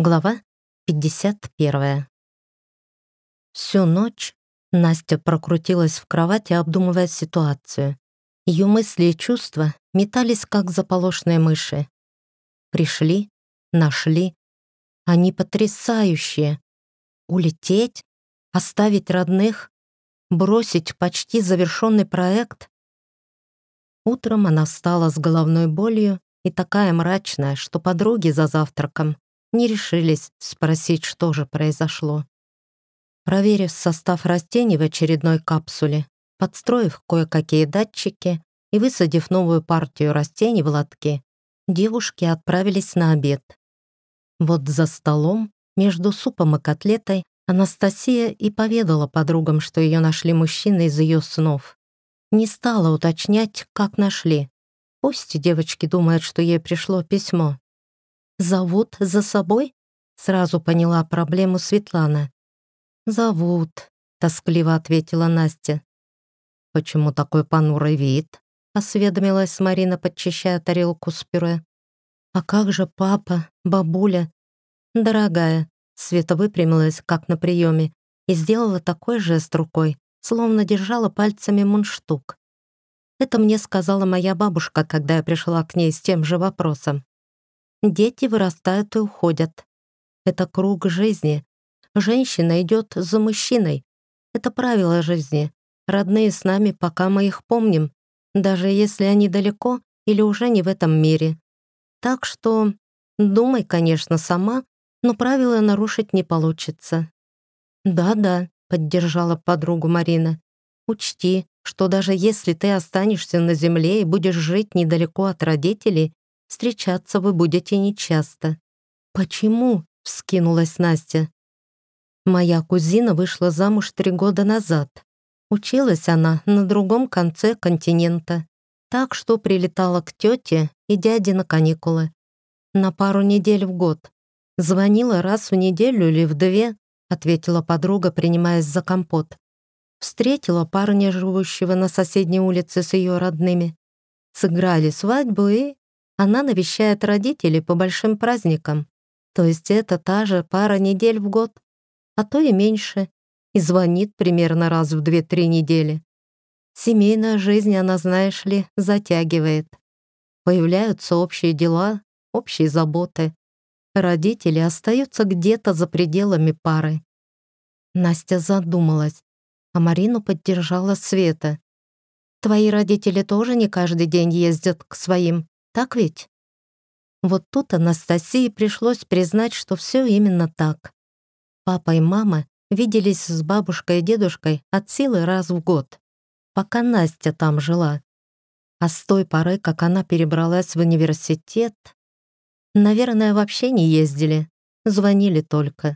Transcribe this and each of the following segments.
Глава 51. Всю ночь Настя прокрутилась в кровати, обдумывая ситуацию. Ее мысли и чувства метались, как заполошные мыши. Пришли, нашли. Они потрясающие. Улететь, оставить родных, бросить почти завершенный проект. Утром она встала с головной болью и такая мрачная, что подруги за завтраком не решились спросить, что же произошло. Проверив состав растений в очередной капсуле, подстроив кое-какие датчики и высадив новую партию растений в лотки, девушки отправились на обед. Вот за столом, между супом и котлетой, Анастасия и поведала подругам, что ее нашли мужчины из ее снов. Не стала уточнять, как нашли. Пусть девочки думают, что ей пришло письмо. «Зовут за собой?» — сразу поняла проблему Светлана. «Зовут», — тоскливо ответила Настя. «Почему такой понурый вид?» — осведомилась Марина, подчищая тарелку с пюре. «А как же папа, бабуля?» «Дорогая», — Света выпрямилась, как на приеме, и сделала такой жест рукой, словно держала пальцами мундштук. Это мне сказала моя бабушка, когда я пришла к ней с тем же вопросом. Дети вырастают и уходят. Это круг жизни. Женщина идет за мужчиной. Это правило жизни. Родные с нами, пока мы их помним, даже если они далеко или уже не в этом мире. Так что думай, конечно, сама, но правила нарушить не получится. «Да-да», — поддержала подругу Марина. «Учти, что даже если ты останешься на земле и будешь жить недалеко от родителей, встречаться вы будете нечасто». «Почему?» — вскинулась Настя. «Моя кузина вышла замуж 3 года назад. Училась она на другом конце континента, так что прилетала к тете и дяде на каникулы. На пару недель в год. Звонила раз в неделю или в 2, ответила подруга, принимаясь за компот. Встретила парня, живущего на соседней улице с ее родными. Сыграли свадьбу, и она навещает родителей по большим праздникам. То есть это та же пара недель в год, а то и меньше, и звонит примерно раз в 2-3 недели. Семейная жизнь, она, знаешь ли, затягивает. Появляются общие дела, общие заботы. Родители остаются где-то за пределами пары. Настя задумалась, а Марину поддержала Света. «Твои родители тоже не каждый день ездят к своим, так ведь?» Вот тут Анастасии пришлось признать, что все именно так. Папа и мама виделись с бабушкой и дедушкой от силы раз в год, пока Настя там жила. А с той поры, как она перебралась в университет, наверное, вообще не ездили, звонили только.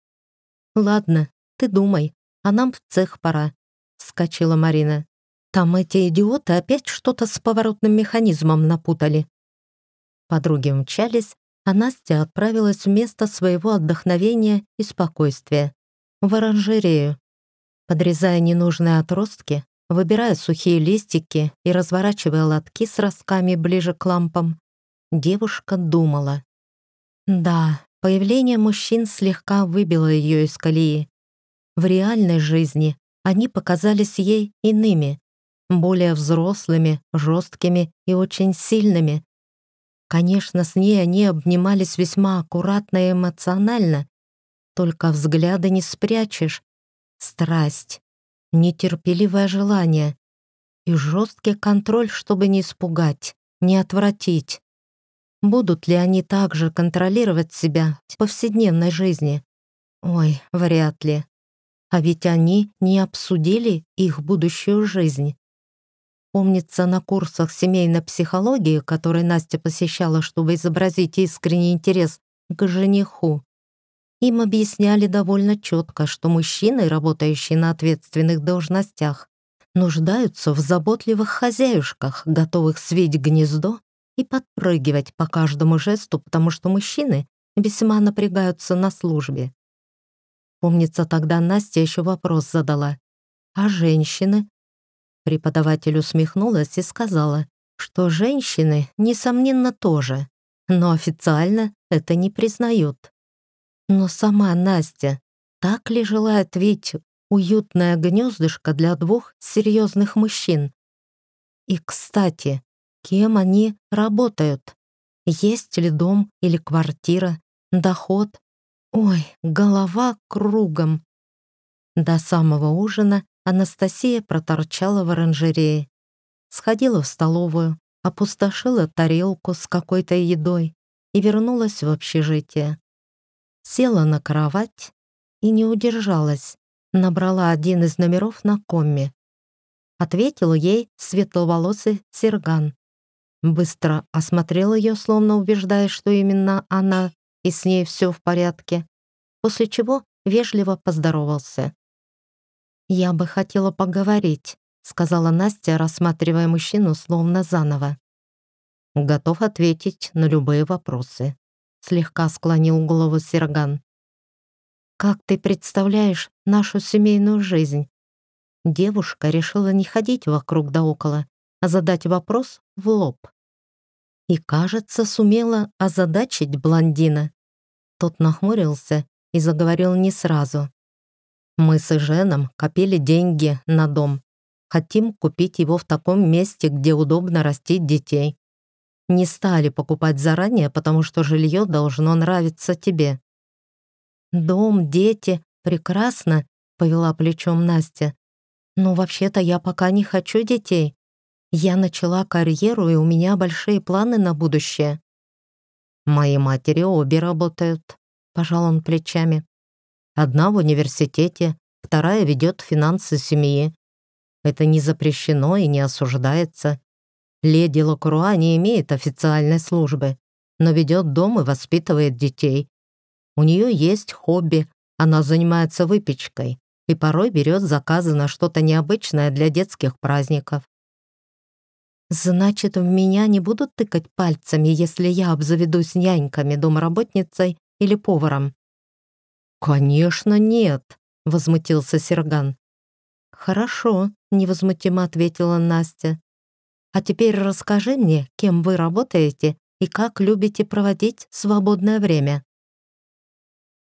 «Ладно, ты думай, а нам в цех пора», — вскочила Марина. «Там эти идиоты опять что-то с поворотным механизмом напутали». Подруги умчались, а Настя отправилась в место своего отдохновения и спокойствия — в оранжерею. Подрезая ненужные отростки, выбирая сухие листики и разворачивая лотки с ростками ближе к лампам, девушка думала. Да, появление мужчин слегка выбило ее из колеи. В реальной жизни они показались ей иными, более взрослыми, жесткими и очень сильными. Конечно, с ней они обнимались весьма аккуратно и эмоционально, только взгляда не спрячешь. Страсть, нетерпеливое желание и жесткий контроль, чтобы не испугать, не отвратить. Будут ли они также контролировать себя в повседневной жизни? Ой, вряд ли. А ведь они не обсудили их будущую жизнь. Помнится, на курсах семейной психологии, которые Настя посещала, чтобы изобразить искренний интерес к жениху, им объясняли довольно четко, что мужчины, работающие на ответственных должностях, нуждаются в заботливых хозяюшках, готовых свить гнездо и подпрыгивать по каждому жесту, потому что мужчины весьма напрягаются на службе. Помнится, тогда Настя еще вопрос задала. «А женщины?» Преподаватель усмехнулась и сказала, что женщины, несомненно, тоже, но официально это не признают. Но сама Настя так ли желает видеть уютное гнездышко для двух серьезных мужчин? И, кстати, кем они работают? Есть ли дом или квартира, доход? Ой, голова кругом. До самого ужина Анастасия проторчала в оранжерее. Сходила в столовую, опустошила тарелку с какой-то едой и вернулась в общежитие. Села на кровать и не удержалась. Набрала один из номеров на комме. Ответил ей светловолосый Серган. Быстро осмотрел ее, словно убеждаясь, что именно она, и с ней все в порядке, после чего вежливо поздоровался. «Я бы хотела поговорить», — сказала Настя, рассматривая мужчину словно заново. «Готов ответить на любые вопросы», — слегка склонил голову Серган. «Как ты представляешь нашу семейную жизнь?» Девушка решила не ходить вокруг да около, а задать вопрос в лоб. И, кажется, сумела озадачить блондина. Тот нахмурился и заговорил не сразу. «Мы с Женом копили деньги на дом. Хотим купить его в таком месте, где удобно растить детей. Не стали покупать заранее, потому что жилье должно нравиться тебе». «Дом, дети, прекрасно», — повела плечом Настя. «Но вообще-то я пока не хочу детей. Я начала карьеру, и у меня большие планы на будущее». «Мои матери обе работают», — пожал он плечами. «Одна в университете, вторая ведет финансы семьи. Это не запрещено и не осуждается. Леди Лакруа не имеет официальной службы, но ведет дом и воспитывает детей. У нее есть хобби, она занимается выпечкой и порой берет заказы на что-то необычное для детских праздников». «Значит, в меня не будут тыкать пальцами, если я обзаведусь няньками, домработницей или поваром?» «Конечно нет», — возмутился Серган. «Хорошо», — невозмутимо ответила Настя. «А теперь расскажи мне, кем вы работаете и как любите проводить свободное время».